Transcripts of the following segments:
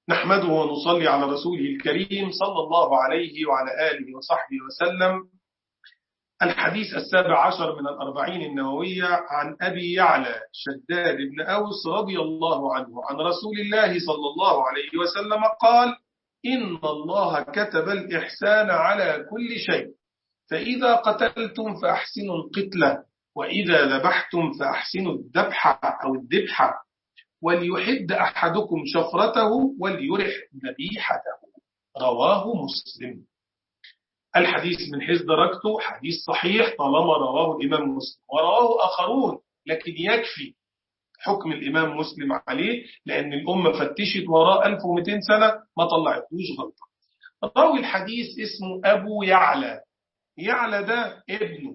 نحمده ونصلي على رسوله الكريم صلى الله عليه وعلى آله وصحبه وسلم. الحديث 17 من الأربعين النووية عن أبي يعلى شداد بن أوس رضي الله عنه عن رسول الله صلى الله عليه وسلم قال: إن الله كتب الإحسان على كل شيء، فإذا قتلتم فأحسنوا القتلة، وإذا ذبحتم فأحسنوا الذبح أو الذبح، وليحد أحدكم شفرته وليرح ذبيحته. رواه مسلم. الحديث من حيث درجته حديث صحيح طالما رواه الإمام مسلم، ورواه آخرون، لكن يكفي حكم الإمام مسلم عليه، لأن الأمة فتشت وراء 1200 سنة ما طلعتوش غلطة. راوي الحديث اسمه أبو يعلى. يعلى ده ابنه.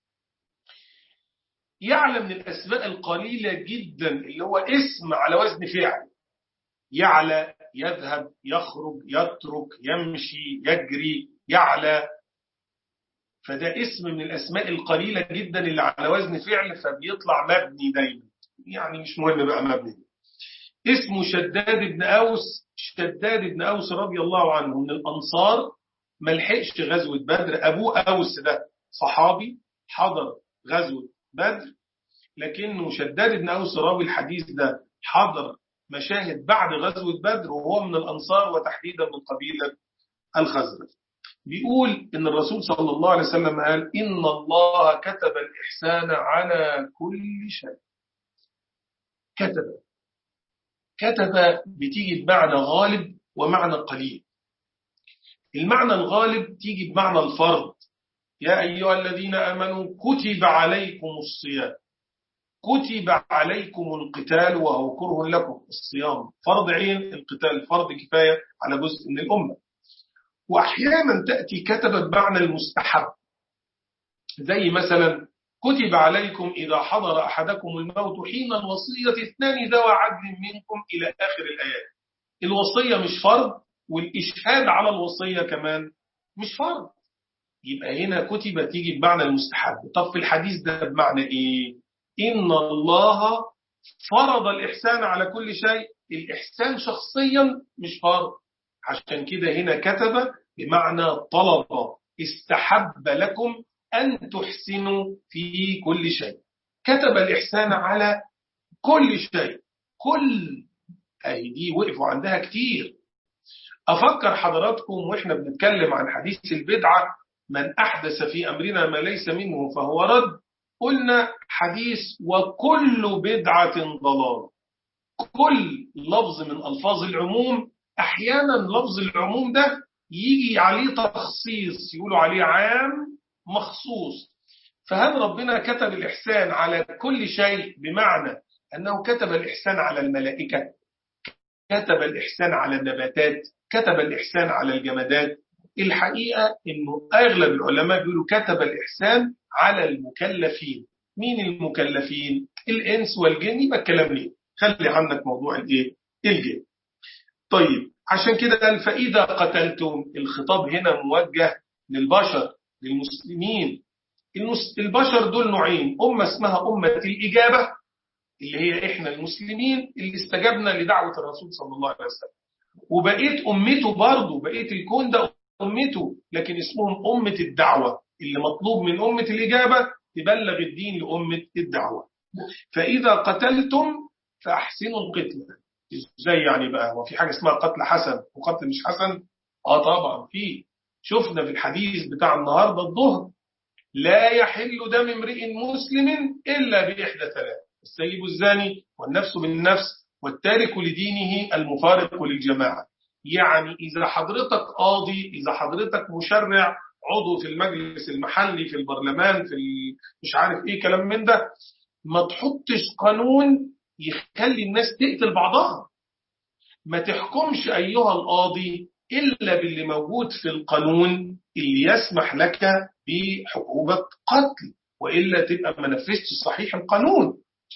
يعلى من الأسماء القليلة جدا اللي هو اسم على وزن فعل. يعلى يذهب، يخرج، يترك، يمشي، يجري، يعلى. فده اسم من الأسماء القليلة جدا اللي على وزن فعل، فبيطلع مبني دايما، يعني مش مهم بقى مبني. اسمه شداد بن أوس. شداد بن أوس رضي الله عنه من الأنصار، ملحقش غزوة بدر. أبوه أوس ده صحابي حضر غزوة بدر، لكنه شداد بن أوس راوي الحديث ده حضر مشاهد بعد غزوة بدر، وهو من الأنصار وتحديدا من قبيلة الخزرج. بيقول إن الرسول صلى الله عليه وسلم قال: إن الله كتب الإحسان على كل شيء. كتب بتيجي بمعنى غالب ومعنى قليل. المعنى الغالب تيجي بمعنى الفرض. يا أيها الذين آمنوا كتب عليكم الصيام، كتب عليكم القتال وهو كره لكم. الصيام فرض عين، القتال فرض كفاية على جزء من الأمة. وأحيانا تأتي كتبت بمعنى المستحب، زي مثلا كتب عليكم إذا حضر أحدكم الموت حين الوصية اثنان ذوى عدل منكم إلى آخر الآيات. الوصية مش فرض، والإشهاد على الوصية كمان مش فرض. يبقى هنا كتب تيجي بمعنى المستحب. طب في الحديث ده بمعنى إيه؟ إن الله فرض الإحسان على كل شيء. الإحسان شخصيا مش فرض، عشان كده هنا كتب بمعنى طلب، استحب لكم أن تحسنوا في كل شيء. كتب الإحسان على كل شيء. كل دي وقفوا عندها كتير. أفكر حضراتكم وإحنا بنتكلم عن حديث البدعة: من أحدث في أمرنا ما ليس منه فهو رد. قلنا حديث وكل بدعة ضلال. كل لفظ من ألفاظ العموم، أحيانا لفظ العموم ده يجي عليه تخصيص، يقولوا عليه عام مخصوص. فهل ربنا كتب الإحسان على كل شيء بمعنى أنه كتب الإحسان على الملائكة، كتب الإحسان على النباتات، كتب الإحسان على الجمادات؟ الحقيقة إنه أغلب العلماء بيقولوا كتب الإحسان على المكلفين. مين المكلفين؟ الإنس والجن. يبقى الكلام ليه؟ خلي عندك موضوع الجن. طيب، عشان كده قال: فإذا قتلتم. الخطاب هنا موجه للبشر، للمسلمين. البشر دول نوعين: أمة اسمها أمة الإجابة، اللي هي إحنا المسلمين اللي استجبنا لدعوة الرسول صلى الله عليه وسلم، وبقيت أمته برضه، بقيت الكون ده أمته، لكن اسمهم أمة الدعوة، اللي مطلوب من أمة الإجابة تبلغ الدين لأمة الدعوة. فإذا قتلتم فأحسنوا القتل. إزاي يعني بقى؟ وفي حاجة اسمها قتل حسن وقتل مش حسن؟ طبعا في. شفنا في الحديث بتاع النهاردة الظهر: لا يحل دم امرئ مسلم إلا بإحدى ثلاث: السيب الزاني، والنفس بالنفس، والتارك لدينه المفارق للجماعة. يعني إذا حضرتك قاضي، إذا حضرتك مشرع، عضو في المجلس المحلي، في البرلمان، في مش عارف إيه كلام من ده، ما تحطش قانون يخلي الناس تقتل بعضها. ما تحكمش أيها القاضي إلا باللي موجود في القانون اللي يسمح لك بحقوبة قتل، وإلا تبقى ما نفذتش صحيح القانون.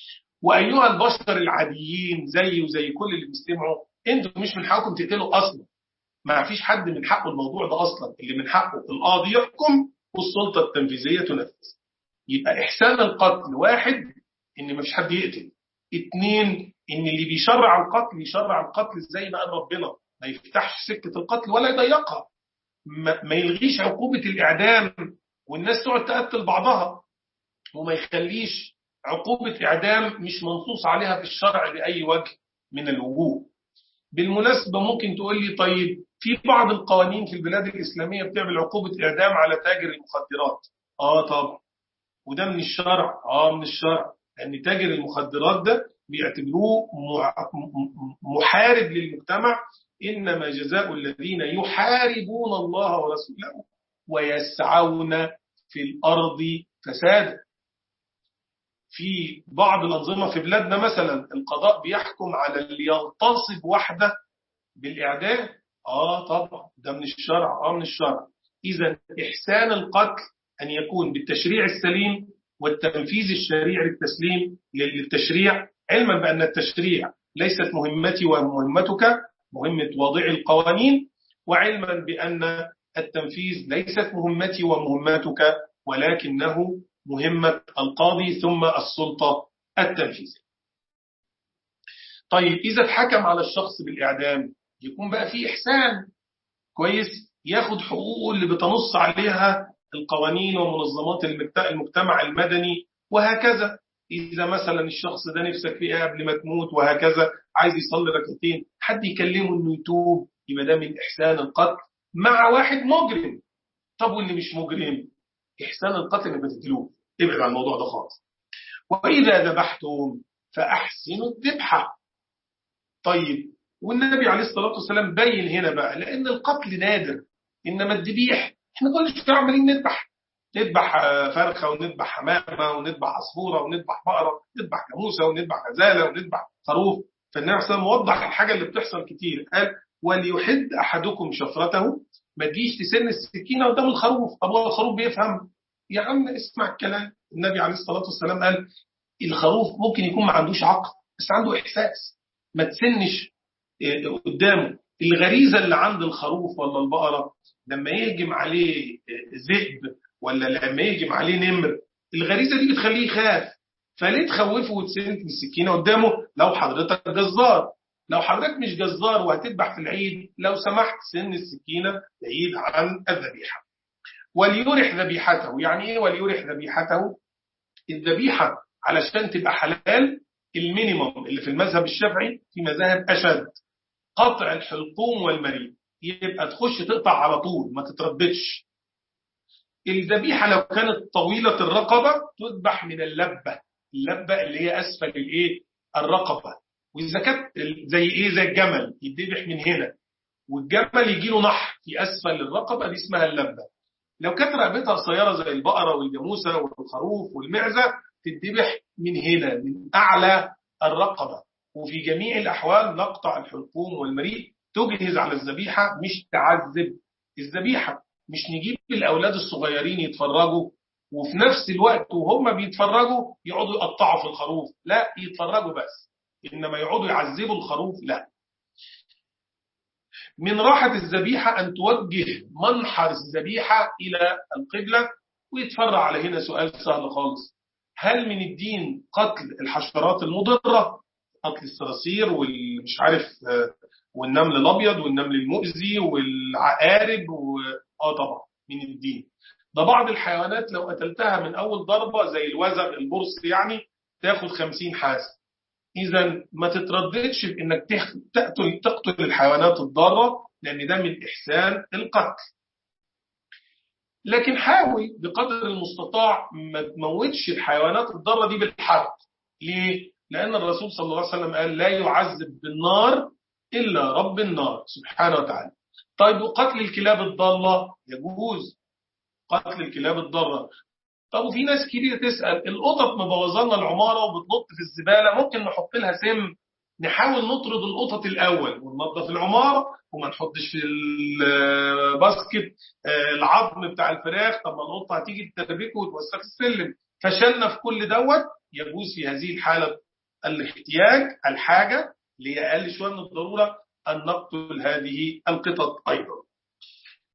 وأيها البشر العاديين زي وزي كل اللي بيستمعوا، انتوا مش من حقكم تقتلوا أصلا. ما فيش حد من حقه الموضوع ده أصلا. اللي من حقه القاضي يحكم والسلطة التنفيذية تنفذ. يبقى إحسان القتل: واحد، إن ما فيش حد يقتل. اتنين، إن اللي بيشرع القتل يشرع القتل زي ما قال ربنا: ما يفتحش سكة القتل ولا يضيقها، ما يلغيش عقوبة الإعدام والناس تقعد تقتل بعضها، وما يخليش عقوبة إعدام مش منصوص عليها في الشرع بأي وجه من الوجوه. بالمناسبة ممكن تقول لي طيب في بعض القوانين في البلاد الإسلامية بتعمل عقوبة إعدام على تاجر المخدرات. طب وده من الشرع؟ من الشرع، لأن تاجر المخدرات ده بيعتبروه محارب للمجتمع. إنما جزاء الذين يحاربون الله ورسوله ويسعون في الأرض فسادا. في بعض الأنظمة في بلادنا مثلا القضاء بيحكم على اللي يغتصب واحدة بالإعدام. طبعا ده من الشرع. من الشرع. إذا إحسان القتل أن يكون بالتشريع السليم والتنفيذ الشريع للتشريع، علما بأن التشريع ليست مهمتي ومهمتك، مهمة واضع القوانين، وعلما بأن التنفيذ ليست مهمتي ومهمتك ولكنه مهمة القاضي ثم السلطة التنفيذية. طيب إذا اتحكم على الشخص بالإعدام يكون بقى فيه إحسان كويس، ياخد حقوقه اللي بتنص عليها القوانين ومنظمات المجتمع المدني وهكذا. إذا مثلا الشخص ده نفسك فيه قبل ما تموت وهكذا عايز يصلي ركعتين، حد يكلمه إنه يتوب، يبقى ده من إحسان القتل مع واحد مجرم. طب واللي مش مجرم، إحسان القتل إنك بتقتلوه، ابعد عن الموضوع ده خالص. وإذا ذبحتم فأحسنوا الذبحة. طيب والنبي عليه الصلاة والسلام بين هنا بقى، لأن القتل نادر، إنما الذبيح إحنا كل شوية عمالين نذبح فرخة ونذبح حمامة ونذبح عصفورة ونذبح بقرة، نذبح جاموسة ونذبح غزالة ونذبح خروف. فالنبي عليه الصلاة والسلام وضح الحاجة اللي بتحصل كتير، قال وليحد أحدكم شفرته، ما تجيش تسن السكينة قدام الخروف. أبوه الخروف بيفهم، يا عم اسمع الكلام. النبي عليه الصلاة والسلام قال الخروف ممكن يكون ما عندوش عقل بس عنده إحساس، ما تسنش قدامه. الغريزة اللي عند الخروف ولا البقرة لما يهجم عليه ذئب ولا لما يهجم عليه نمر، الغريزة دي بتخليه يخاف. فليه تخوفه وتسن بالسكينة قدامه؟ لو حضرتك جزار. لو حضرتك مش جزار وهتذبح في العيد، لو سمحت سن السكينة بعيد عن الذبيحة. وليرح ذبيحته. يعني ايه وليرح ذبيحته؟ الذبيحة علشان تبقى حلال المينيموم اللي في المذهب الشافعي، في مذاهب أشد، قطع الحلقوم والمريء، يبقى تخش تقطع على طول ما تترددش. الذبيحة لو كانت طويلة الرقبة تذبح من اللبة اللي هي أسفل الرقبة. وإذا كانت زي الجمل يتذبح من هنا، والجمل يجي له نحر في أسفل الرقبة، دي اسمها اللبة. لو كانت رقبتها قصيرة زي البقرة والجاموسة والخروف والمعزة تتذبح من هنا من أعلى الرقبة. وفي جميع الأحوال نقطع الحلقوم والمريء، تجهز على الذبيحة مش تعذب الذبيحة. مش نجيب الأولاد الصغيرين يتفرجوا وفي نفس الوقت وهم بيتفرجوا يقعدوا يقطعوا في الخروف، لا، يتفرجوا بس، إنما يقعدوا يعذبوا الخروف لا. من راحة الذبيحة أن توجه منحر الذبيحة إلى القبلة ويتفرع على هنا. سؤال سهل خالص، هل من الدين قتل الحشرات المضرة، قتل الصراصير والمش عارف والنمل الأبيض والنمل المؤذي والعقارب طبعا من الدين. ده بعض الحيوانات لو قتلتها من أول ضربة زي الوزغ البرص يعني تاخد 50 حاسة. إذا ما تترددش بإنك تقتل الحيوانات الضارة، لأن ده من إحسان القتل. لكن حاول بقدر المستطاع ما تموتش الحيوانات الضارة دي بالحرق. ليه؟ لأن الرسول صلى الله عليه وسلم قال لا يعذب بالنار إلا رب النار سبحانه وتعالى. طيب وقتل الكلاب الضالة يجوز، قتل الكلاب الضارة. طب وفي ناس كتير تسأل القطط مبوظانا العمارة وبتنط في الزبالة، ممكن نحط لها سم؟ نحاول نطرد القطط الأول وننظف العمارة وما نحطش في الباسكت العظم بتاع الفراخ. طب ما القطة هتيجي تتربكه وتوسخ السلم. فشلنا في كل دوت. يجوز في هذه الحالة الاحتياج الحاجة اللي هي أقل شوية من الضرورة أن نقتل هذه القطط أيضا.